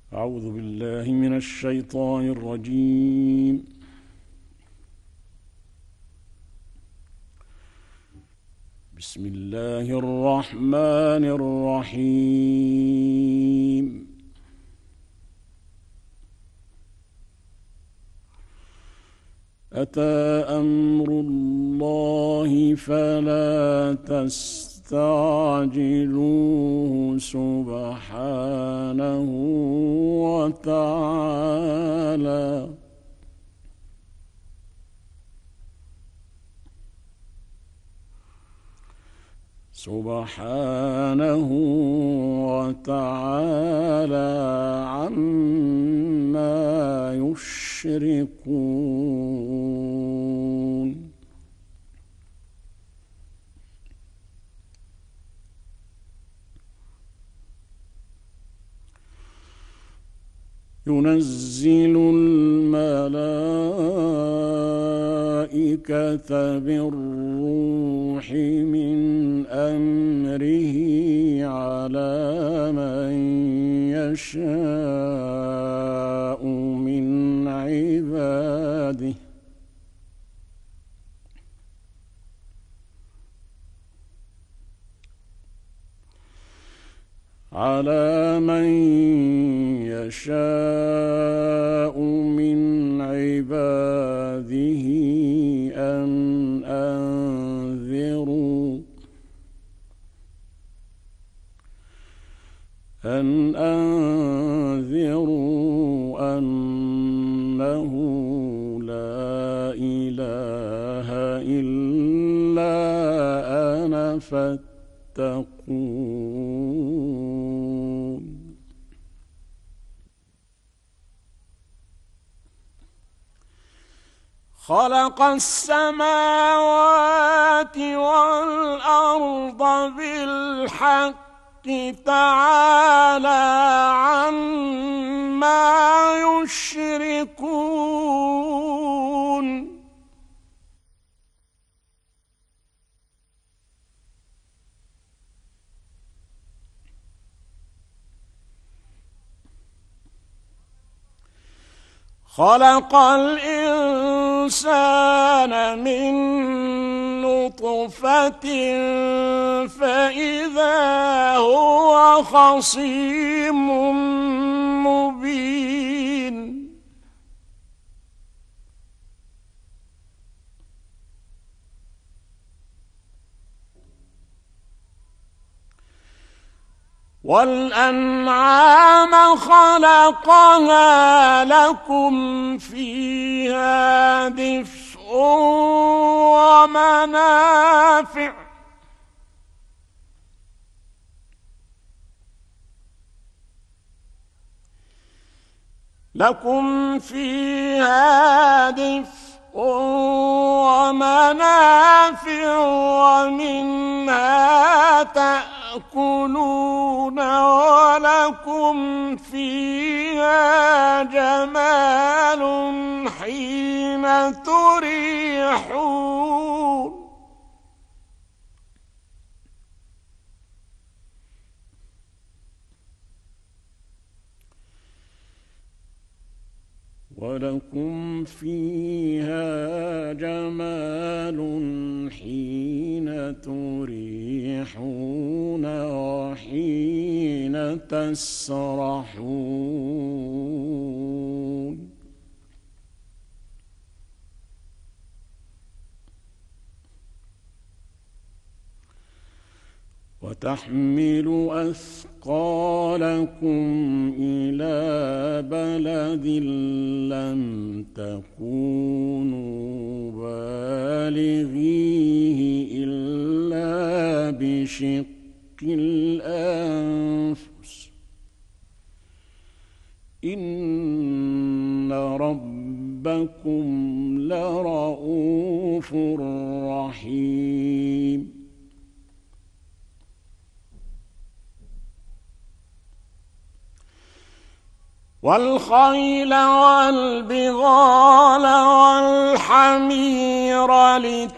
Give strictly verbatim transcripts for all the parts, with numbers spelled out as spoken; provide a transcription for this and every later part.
أعوذ بالله من الشيطان الرجيم. بسم الله الرحمن الرحيم. أتى أمر الله فلا تستعجلوه سبحانه وتعالى سبحانه وتعالى عما يشركون. ينزل الملائكة بالروح من أمره على من يشاء من عباده على من يشاء من عباده أن أنذروا أن أنذروا أنه لا إله إلا أنا فاتقون. خلق السماوات والأرض بالحق تعالى عما يشركون. خلق الإنسان من نطفة فإذا هو خصيم مبين. والأنعام خلقها لكم فيها دفء ومنافع لكم فيها دفء ومنافع ومنها تأكلون ولكم فيها جمال حين تريحون. ولكم فيها جمال حين تريحون وحين تسرحون. وتحمل أثقالكم إلى بلد لم تكونوا بالغيه إلا بشق الأنفس إن ربكم لرؤوف رحيم. والخيل والبغال والحمير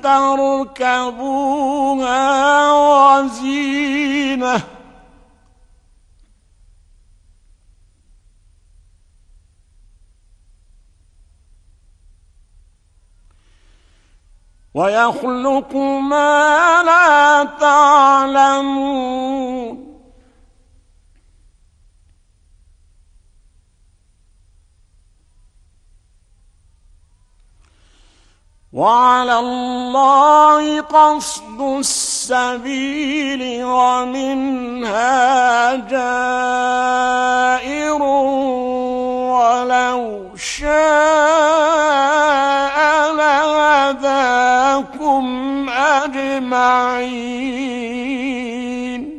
لتركبوها وزينة ويخلق ما لا تعلمون وعلى الله قصد السبيل ومنها جائر ولو شاء لهداكم أجمعين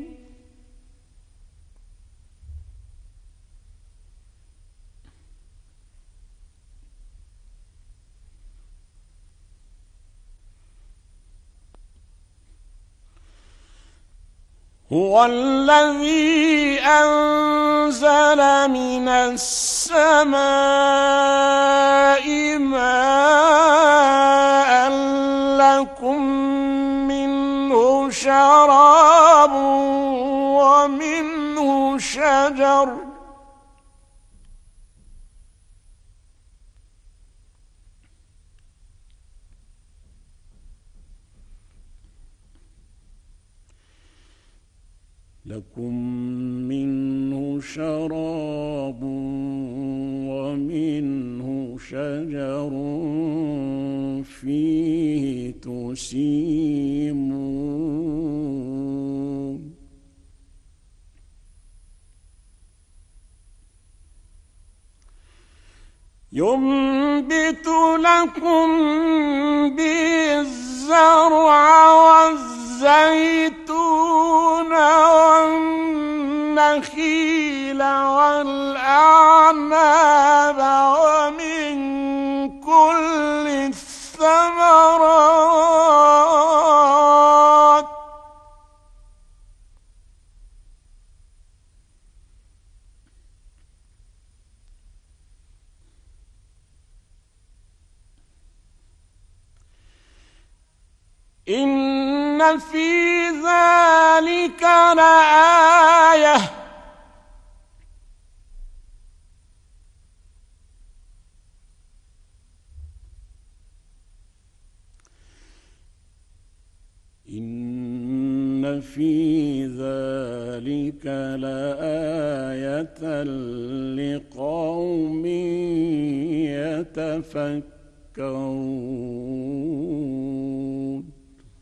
هو الذي أنزل من السماء ماء لكم منه شراب ومنه شجر لكم منه شراب ومنه شجر فيه تسيمون ينبت لكم به الزرع والزيتون والنخيل والأعناب ومن كل الثمرات إن في ذلك لآية إن في ذلك لآية لقوم يتفكرون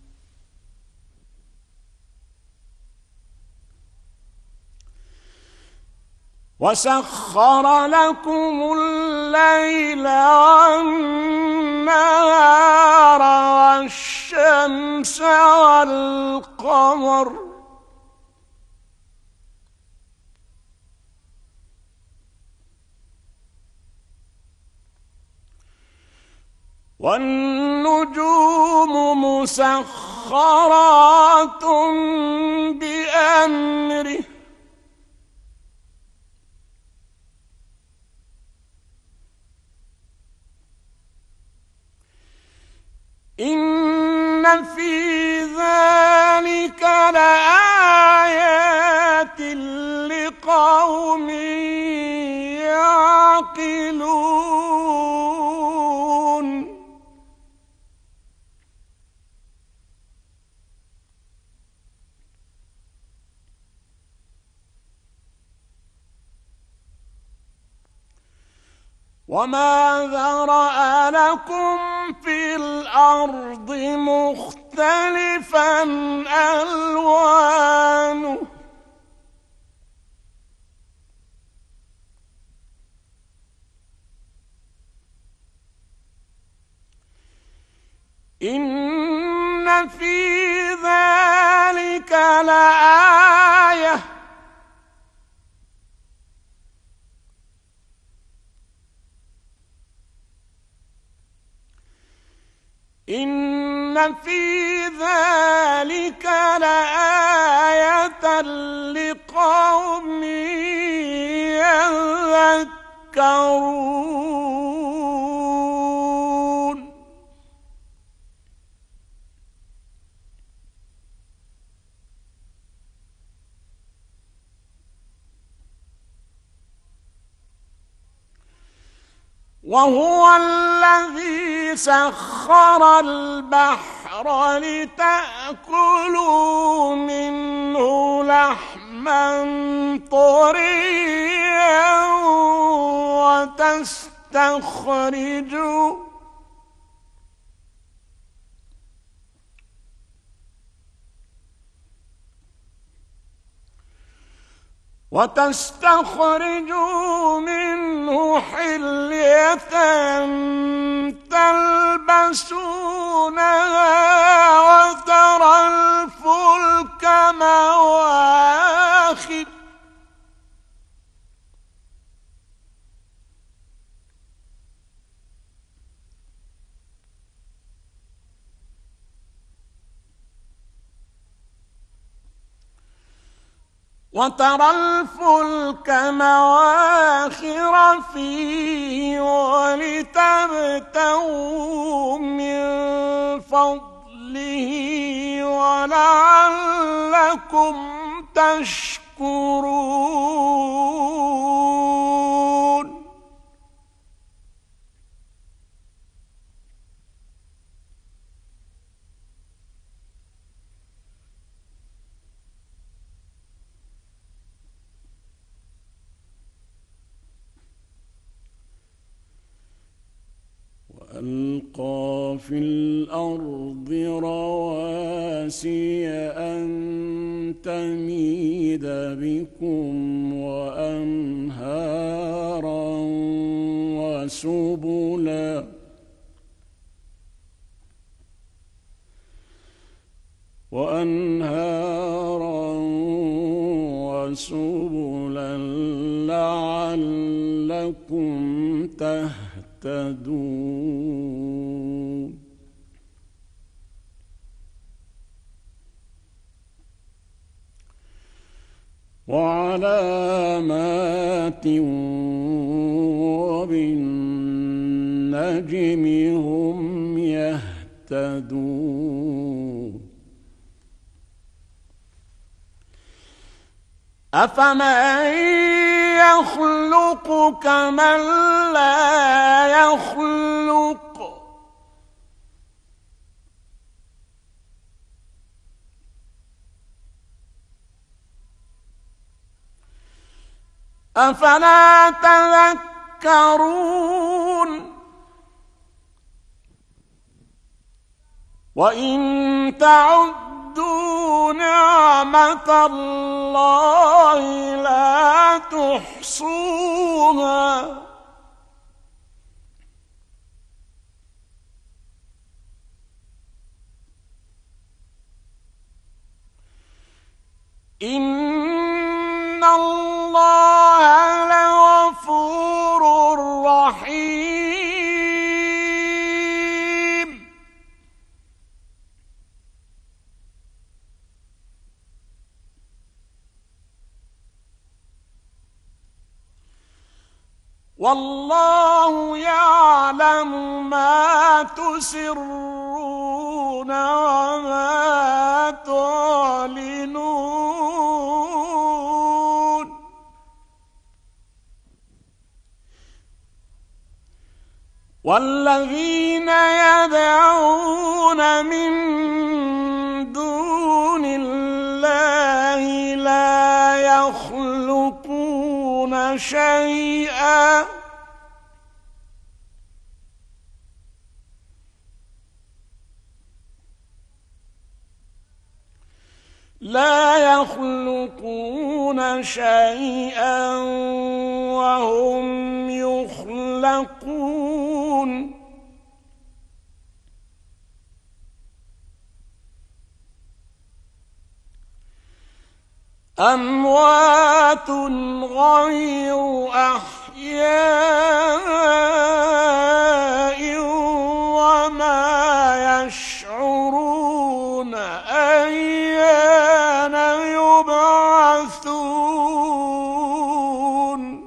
وسخر لكم الليل والنهار والشمس والقمر والنجوم مسخرات بأمره إن في ذلك لآيات لقوم يعقلون وما ذرأ لكم في الأرض مختلفا ألوانه إن في ذلك لآية إن في ذلك لآية لقوم يذكرون وهو الذي سخر البحر لتأكلوا منه لحما طريا وتستخرجوا وتستخرجوا منه حلية تلبسونها وترى الفلك مواخر وترى الفلك مواخر فيه ولتبتغوا من فضله ولعلكم تشكرون وألقى في الأرض رواسي أن تميد بكم وأنهارا وسبلا وأنهارا وسبلا لعلكم تهتدون وعلامات وبالنجم هم يهتدون أفمن يخلق كمن لا يخلق أفلا تذكرون وإن تعدوا نعمة الله لا تحصوها إن الله لغفور رحيم والله يعلم ما تسرون وما تعلنون والذين يدعون من دون الله لا يخلقون شيئا لا يخلقون شيئا وهم يخلقون أموات غير أحياء وما يشعرون أيان يبعثون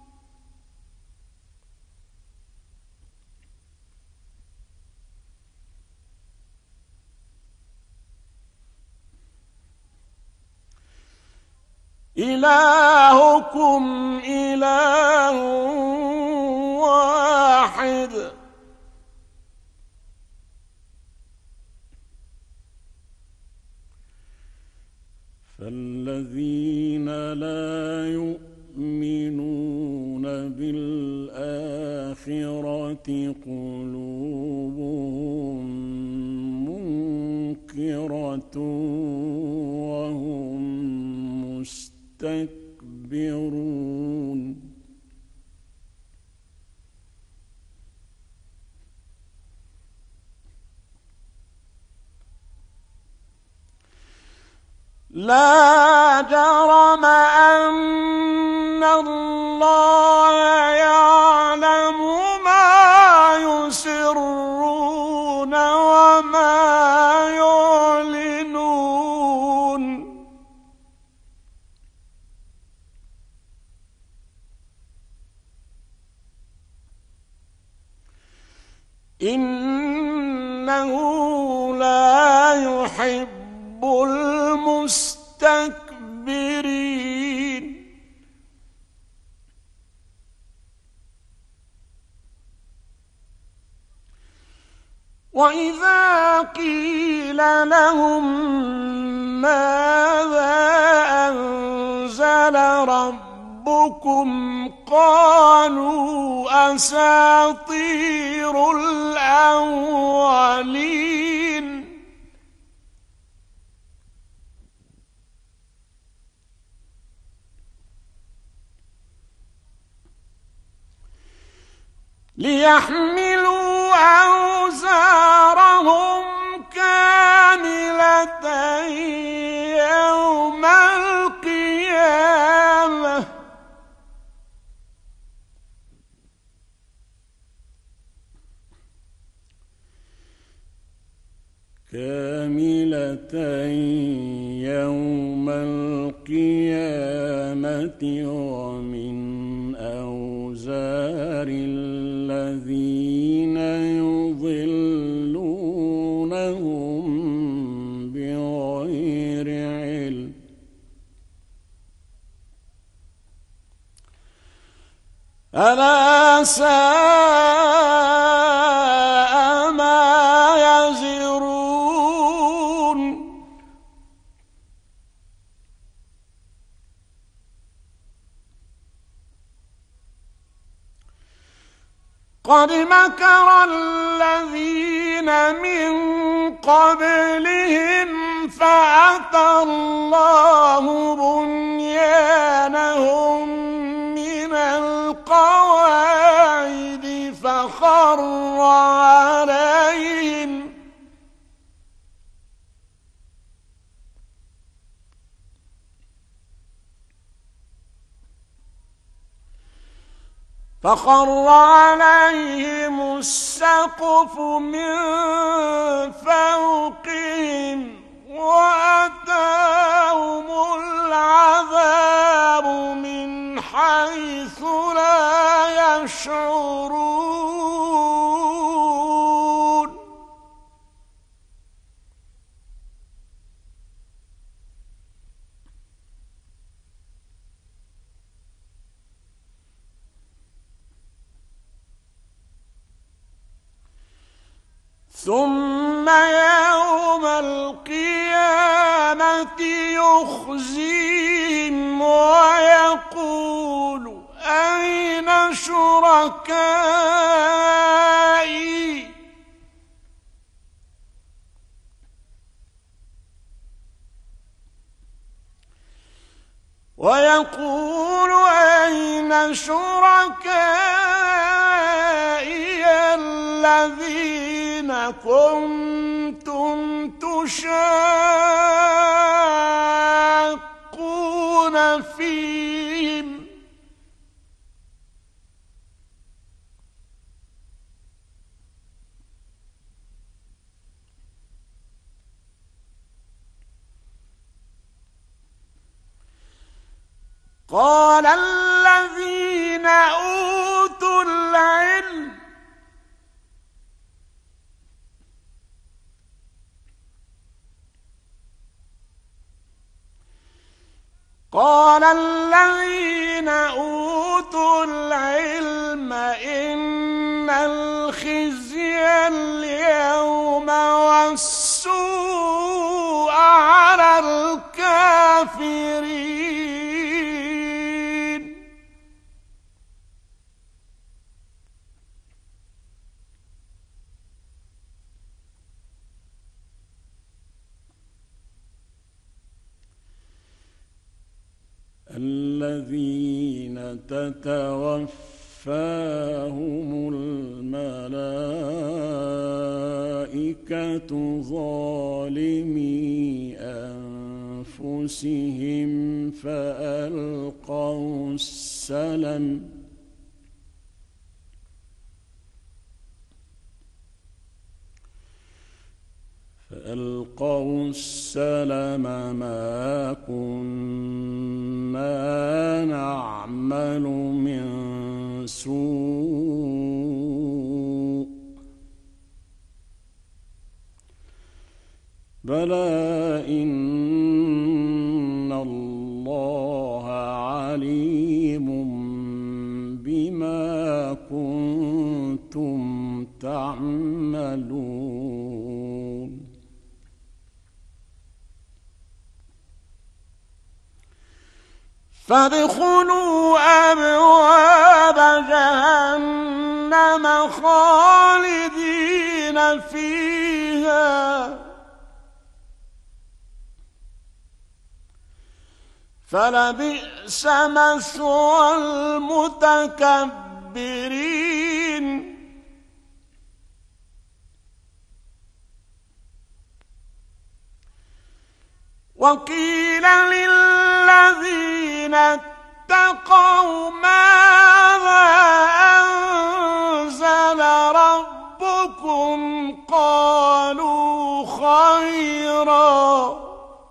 إلهكم إله واحد بالآخرة قلوبهم منكرة وهم مستكبرون. لا جرم أن الله يعلم ما يسرون وما يعلنون. إنه لا يحب المستكبرين. وإذا قيل لهم ماذا أنزل ربكم قالوا أساطير الأولين. ليحملوا أوزارهم كاملة يوم القيامة كاملة يوم القيامة ومن أوزار الذين يضلونهم بغير علم ألا ساء ما يزرون. قد مكر الذين من قبلهم فأتى الله بنيانهم من القواعد فخر عليهم فخر عليهم السقف من فوقهم وأتاهم العذاب من حيث لا يشعرون. ثم يوم القيامة يخزيهم ويقول أين شركائي ويقول أين شركائي الذين كنتم تشاقون فيهم قال الذين أوتوا العلم قال الذين أوتوا العلم إن الخزي اليوم والسوء على الكافرين تتوفاهم الملائكة ظالمي أنفسهم فألقوا السلم فألقوا السلم ما كنا نعمل من سوء بلى إن الله عليم بما كنتم تعملون فادخلوا أبواب جهنم خالدين فيها فلبئس مثوى المتكبرين وقيل للذين اتقوا ماذا أنزل ربكم قالوا خيرا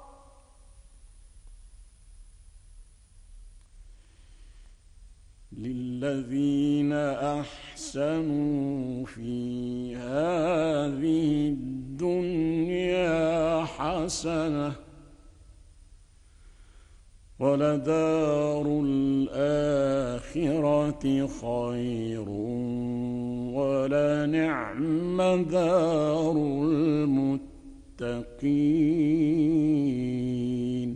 للذين أحسنوا في هذه الدنيا حسنة ولدار الآخرة خير ولنعم دار المتقين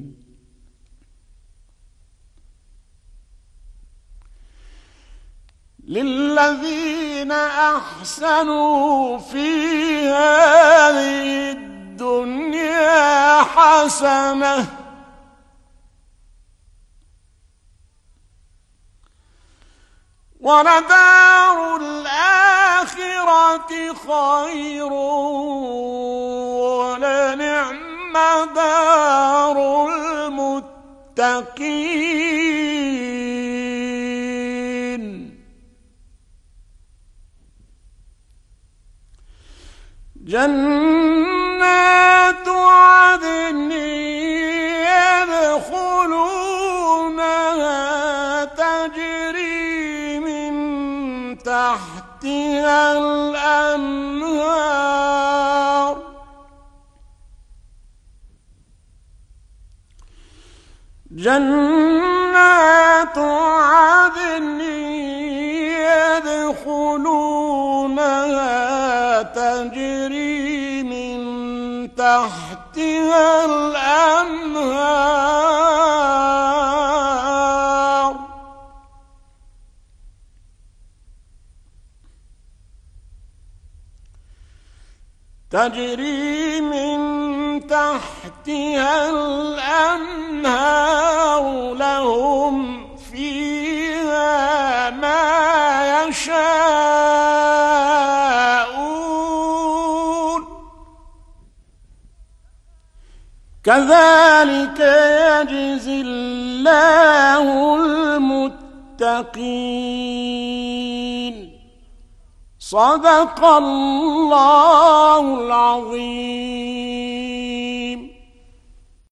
للذين أحسنوا في هذه الدنيا حسنة ولدار الآخرة خير ولنعم دار المتقين جنات عدن يدخلونها تجري من تحتها الأنهار جنات عدن يدخلونها تجري من تحتها الأنهار تجري من تحتها الأنهار لهم فيها ما يشاءون كذلك يجزي الله المتقين صدق الله العظيم. صدق الله العظيم. صدق الله العظيم.